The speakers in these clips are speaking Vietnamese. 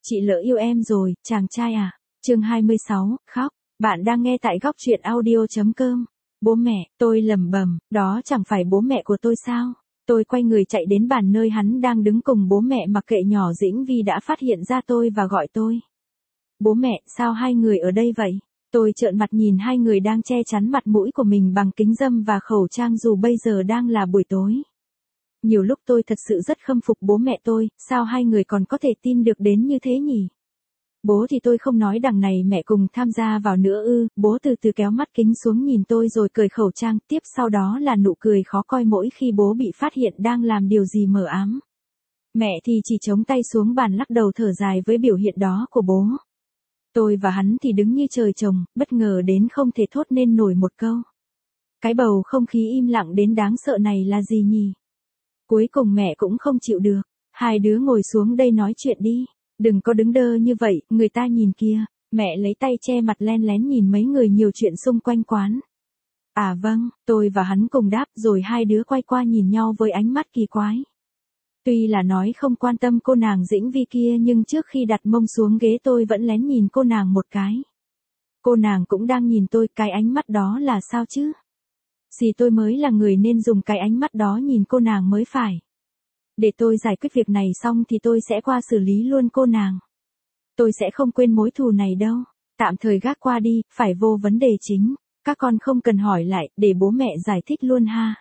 Chị lỡ yêu em rồi, chàng trai à. Chương 26, khóc. Bạn đang nghe tại góc truyện audio.com. Bố mẹ, tôi lẩm bẩm, đó chẳng phải bố mẹ của tôi sao? Tôi quay người chạy đến bàn nơi hắn đang đứng cùng bố mẹ, mặc kệ nhỏ Dĩnh Vi đã phát hiện ra tôi và gọi tôi. Bố mẹ, sao hai người ở đây vậy? Tôi trợn mặt nhìn hai người đang che chắn mặt mũi của mình bằng kính râm và khẩu trang dù bây giờ đang là buổi tối. Nhiều lúc tôi thật sự rất khâm phục bố mẹ tôi, sao hai người còn có thể tin được đến như thế nhỉ? Bố thì tôi không nói, đằng này mẹ cùng tham gia vào nữa ư? Bố từ từ kéo mắt kính xuống nhìn tôi rồi cởi khẩu trang, tiếp sau đó là nụ cười khó coi mỗi khi bố bị phát hiện đang làm điều gì mờ ám. Mẹ thì chỉ chống tay xuống bàn lắc đầu thở dài với biểu hiện đó của bố. Tôi và hắn thì đứng như trời trồng, bất ngờ đến không thể thốt nên nổi một câu. Cái bầu không khí im lặng đến đáng sợ này là gì nhỉ? Cuối cùng mẹ cũng không chịu được. Hai đứa ngồi xuống đây nói chuyện đi. Đừng có đứng đơ như vậy, người ta nhìn kia. Mẹ lấy tay che mặt len lén nhìn mấy người nhiều chuyện xung quanh quán. À vâng, tôi và hắn cùng đáp rồi hai đứa quay qua nhìn nhau với ánh mắt kỳ quái. Tuy là nói không quan tâm cô nàng Dĩnh Vi kia nhưng trước khi đặt mông xuống ghế tôi vẫn lén nhìn cô nàng một cái. Cô nàng cũng đang nhìn tôi, cái ánh mắt đó là sao chứ? Thì tôi mới là người nên dùng cái ánh mắt đó nhìn cô nàng mới phải. Để tôi giải quyết việc này xong thì tôi sẽ qua xử lý luôn cô nàng. Tôi sẽ không quên mối thù này đâu. Tạm thời gác qua đi, phải vô vấn đề chính. Các con không cần hỏi lại, để bố mẹ giải thích luôn ha.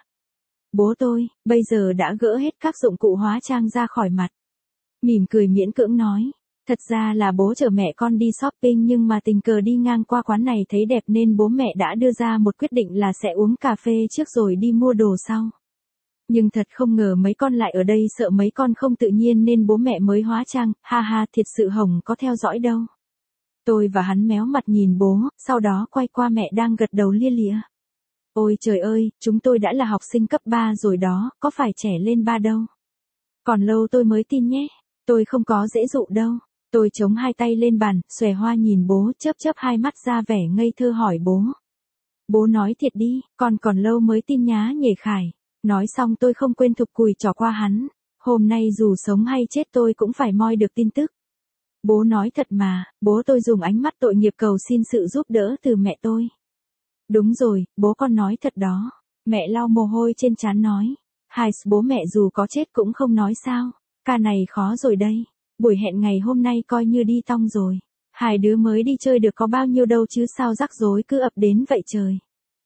Bố tôi, bây giờ đã gỡ hết các dụng cụ hóa trang ra khỏi mặt. Mỉm cười miễn cưỡng nói. Thật ra là bố chở mẹ con đi shopping nhưng mà tình cờ đi ngang qua quán này thấy đẹp nên bố mẹ đã đưa ra một quyết định là sẽ uống cà phê trước rồi đi mua đồ sau. Nhưng thật không ngờ mấy con lại ở đây, sợ mấy con không tự nhiên nên bố mẹ mới hóa trang, ha ha, thiệt sự Hồng có theo dõi đâu. Tôi và hắn méo mặt nhìn bố, sau đó quay qua mẹ đang gật đầu lia lịa. Ôi trời ơi, chúng tôi đã là học sinh cấp 3 rồi đó, có phải trẻ lên 3 đâu. Còn lâu tôi mới tin nhé, tôi không có dễ dụ đâu. Tôi chống hai tay lên bàn, xòe hoa nhìn bố, chớp chớp hai mắt ra vẻ ngây thơ hỏi bố. Bố nói thiệt đi, con còn lâu mới tin nhá nhể Khải. Nói xong tôi không quên thụp cùi trỏ qua hắn. Hôm nay dù sống hay chết tôi cũng phải moi được tin tức. Bố nói thật mà, bố. Tôi dùng ánh mắt tội nghiệp cầu xin sự giúp đỡ từ mẹ tôi. Đúng rồi, bố con nói thật đó. Mẹ lau mồ hôi trên trán nói. Hai, bố mẹ dù có chết cũng không nói sao. Ca này khó rồi đây. Buổi hẹn ngày hôm nay coi như đi tong rồi. Hai đứa mới đi chơi được có bao nhiêu đâu chứ sao rắc rối cứ ập đến vậy trời.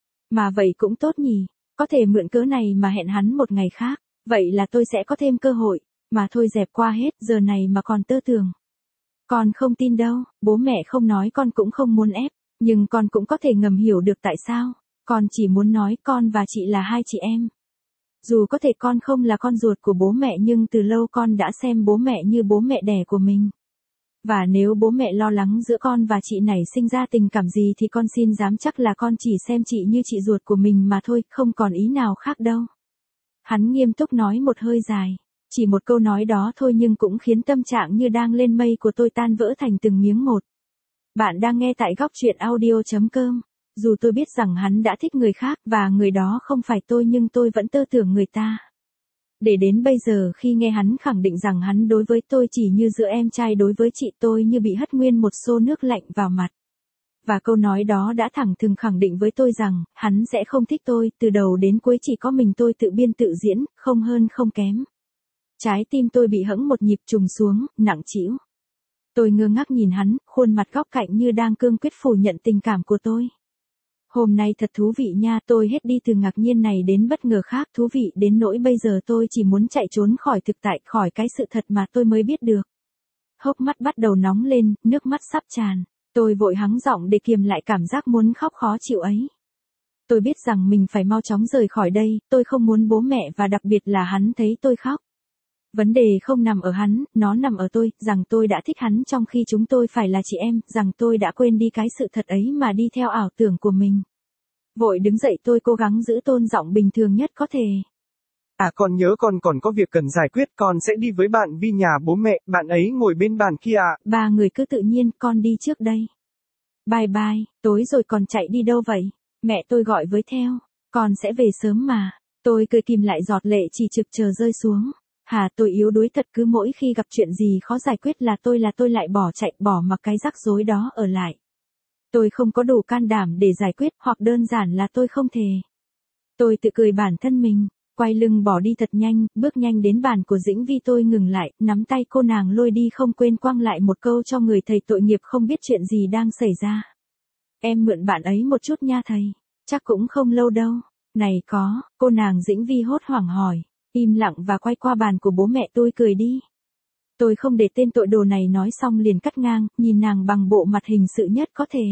Mà vậy cũng tốt nhỉ. Có thể mượn cớ này mà hẹn hắn một ngày khác. Vậy là tôi sẽ có thêm cơ hội. Mà thôi dẹp qua hết, giờ này mà còn tơ tưởng. Con không tin đâu, bố mẹ không nói con cũng không muốn ép. Nhưng con cũng có thể ngầm hiểu được tại sao. Con chỉ muốn nói con và chị là hai chị em. Dù có thể con không là con ruột của bố mẹ nhưng từ lâu con đã xem bố mẹ như bố mẹ đẻ của mình. Và nếu bố mẹ lo lắng giữa con và chị nảy sinh ra tình cảm gì thì con xin dám chắc là con chỉ xem chị như chị ruột của mình mà thôi, không còn ý nào khác đâu. Hắn nghiêm túc nói một hơi dài. Chỉ một câu nói đó thôi nhưng cũng khiến tâm trạng như đang lên mây của tôi tan vỡ thành từng miếng một. Bạn đang nghe tại góc truyện audio.com. Dù tôi biết rằng hắn đã thích người khác và người đó không phải tôi nhưng tôi vẫn tơ tưởng người ta. Để đến bây giờ khi nghe hắn khẳng định rằng hắn đối với tôi chỉ như giữa em trai đối với chị, tôi như bị hất nguyên một xô nước lạnh vào mặt. Và câu nói đó đã thẳng thừng khẳng định với tôi rằng hắn sẽ không thích tôi, từ đầu đến cuối chỉ có mình tôi tự biên tự diễn, không hơn không kém. Trái tim tôi bị hẫng một nhịp trùng xuống, nặng trĩu. Tôi ngơ ngác nhìn hắn, khuôn mặt góc cạnh như đang cương quyết phủ nhận tình cảm của tôi. Hôm nay thật thú vị nha, tôi hết đi từ ngạc nhiên này đến bất ngờ khác, thú vị đến nỗi bây giờ tôi chỉ muốn chạy trốn khỏi thực tại, khỏi cái sự thật mà tôi mới biết được. Hốc mắt bắt đầu nóng lên, nước mắt sắp tràn. Tôi vội hắng giọng để kiềm lại cảm giác muốn khóc khó chịu ấy. Tôi biết rằng mình phải mau chóng rời khỏi đây, tôi không muốn bố mẹ và đặc biệt là hắn thấy tôi khóc. Vấn đề không nằm ở hắn, nó nằm ở tôi, rằng tôi đã thích hắn trong khi chúng tôi phải là chị em, rằng tôi đã quên đi cái sự thật ấy mà đi theo ảo tưởng của mình. Vội đứng dậy tôi cố gắng giữ tone giọng bình thường nhất có thể. À con nhớ con còn có việc cần giải quyết, con sẽ đi với bạn Vi nhà bố mẹ, bạn ấy ngồi bên bàn kia ạ. Ba người cứ tự nhiên, con đi trước đây. Bye bye, tối rồi còn chạy đi đâu vậy? Mẹ tôi gọi với theo, con sẽ về sớm mà. Tôi cười kìm lại giọt lệ chỉ trực chờ rơi xuống. Hà, tôi yếu đuối thật, cứ mỗi khi gặp chuyện gì khó giải quyết là tôi lại bỏ chạy, bỏ mặc cái rắc rối đó ở lại. Tôi không có đủ can đảm để giải quyết, hoặc đơn giản là tôi không thể. Tôi tự cười bản thân mình, quay lưng bỏ đi thật nhanh, bước nhanh đến bàn của Dĩnh Vi. Tôi ngừng lại, nắm tay cô nàng lôi đi, không quên quăng lại một câu cho người thầy tội nghiệp không biết chuyện gì đang xảy ra. Em mượn bạn ấy một chút nha thầy, chắc cũng không lâu đâu. Này có, cô nàng Dĩnh Vi hốt hoảng hỏi, im lặng và quay qua bàn của bố mẹ. Tôi cười đi. Tôi không để tên tội đồ này nói xong liền cắt ngang, nhìn nàng bằng bộ mặt hình sự nhất có thể.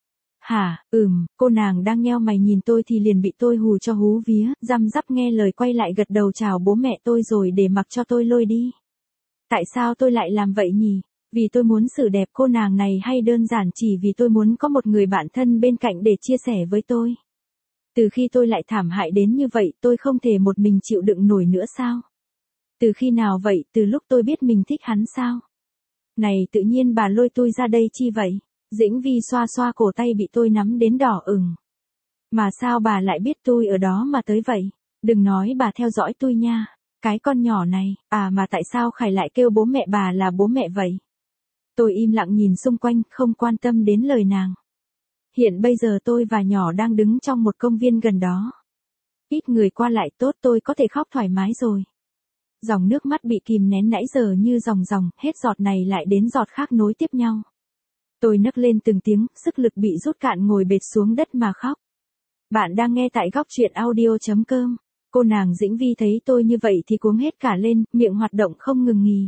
Hả, cô nàng đang nheo mày nhìn tôi thì liền bị tôi hù cho hú vía, răm rắp nghe lời quay lại gật đầu chào bố mẹ tôi rồi để mặc cho tôi lôi đi. Tại sao tôi lại làm vậy nhỉ? Vì tôi muốn xử đẹp cô nàng này hay đơn giản chỉ vì tôi muốn có một người bạn thân bên cạnh để chia sẻ với tôi? Từ khi tôi lại thảm hại đến như vậy, tôi không thể một mình chịu đựng nổi nữa sao? Từ khi nào vậy? Từ lúc tôi biết mình thích hắn sao? Này, tự nhiên bà lôi tôi ra đây chi vậy? Dĩnh Vi xoa xoa cổ tay bị tôi nắm đến đỏ ửng. Mà sao bà lại biết tôi ở đó mà tới vậy? Đừng nói bà theo dõi tôi nha. Cái con nhỏ này, mà tại sao Khải lại kêu bố mẹ bà là bố mẹ vậy? Tôi im lặng nhìn xung quanh, không quan tâm đến lời nàng. Hiện bây giờ tôi và nhỏ đang đứng trong một công viên gần đó. Ít người qua lại, tốt, tôi có thể khóc thoải mái rồi. Dòng nước mắt bị kìm nén nãy giờ như dòng, hết giọt này lại đến giọt khác nối tiếp nhau. Tôi nấc lên từng tiếng, sức lực bị rút cạn, ngồi bệt xuống đất mà khóc. Bạn đang nghe tại góc truyện audio.com. Cô nàng Dĩnh Vi thấy tôi như vậy thì cuống hết cả lên, miệng hoạt động không ngừng nghỉ.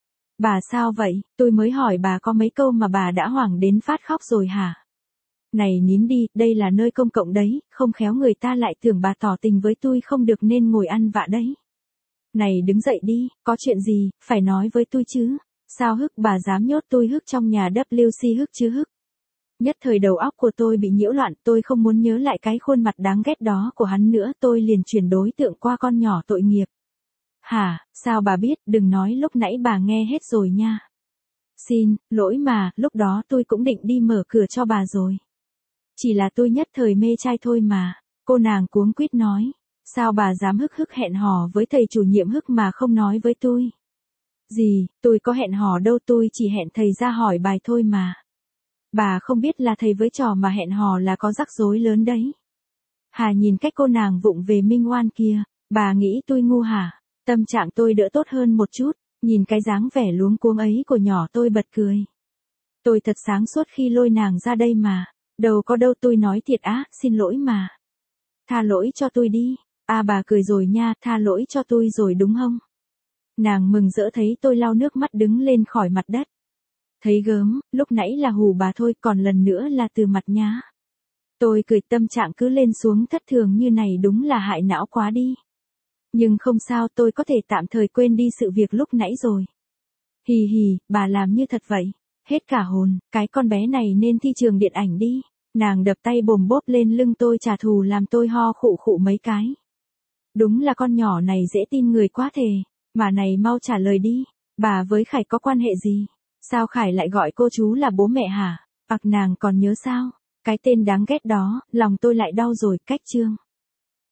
Bà sao vậy? Tôi mới hỏi bà có mấy câu mà bà đã hoảng đến phát khóc rồi hả? Này nín đi, đây là nơi công cộng đấy, không khéo người ta lại tưởng bà tỏ tình với tôi không được nên ngồi ăn vạ đấy. Này đứng dậy đi, có chuyện gì, phải nói với tôi chứ. Sao hức bà dám nhốt tôi hức trong nhà WC hức chứ hức. Nhất thời đầu óc của tôi bị nhiễu loạn, tôi không muốn nhớ lại cái khuôn mặt đáng ghét đó của hắn nữa, tôi liền chuyển đối tượng qua con nhỏ tội nghiệp. Hả, sao bà biết, đừng nói lúc nãy bà nghe hết rồi nha. Xin, lỗi mà, lúc đó tôi cũng định đi mở cửa cho bà rồi. Chỉ là tôi nhất thời mê trai thôi mà, cô nàng cuống quýt nói. Sao bà dám hức hẹn hò với thầy chủ nhiệm hức mà không nói với tôi? Gì, tôi có hẹn hò đâu, tôi chỉ hẹn thầy ra hỏi bài thôi mà. Bà không biết là thầy với trò mà hẹn hò là có rắc rối lớn đấy. Hà nhìn cách cô nàng vụng về minh oan kia, bà nghĩ tôi ngu hả? Tâm trạng tôi đỡ tốt hơn một chút, nhìn cái dáng vẻ luống cuống ấy của nhỏ tôi bật cười. Tôi thật sáng suốt khi lôi nàng ra đây mà, đâu có đâu, tôi nói thiệt xin lỗi mà. Tha lỗi cho tôi đi, bà cười rồi nha, tha lỗi cho tôi rồi đúng không? Nàng mừng rỡ thấy tôi lau nước mắt đứng lên khỏi mặt đất. Thấy gớm, lúc nãy là hù bà thôi, còn lần nữa là từ mặt nhá. Tôi cười, tâm trạng cứ lên xuống thất thường như này đúng là hại não quá đi. Nhưng không sao, tôi có thể tạm thời quên đi sự việc lúc nãy rồi. Hì hì, bà làm như thật vậy. Hết cả hồn, cái con bé này nên thi trường điện ảnh đi. Nàng đập tay bồm bốp lên lưng tôi trả thù làm tôi ho khụ khụ mấy cái. Đúng là con nhỏ này dễ tin người quá thề. Mà này mau trả lời đi, bà với Khải có quan hệ gì? Sao Khải lại gọi cô chú là bố mẹ hả? Nàng còn nhớ sao? Cái tên đáng ghét đó, lòng tôi lại đau rồi, cách chương.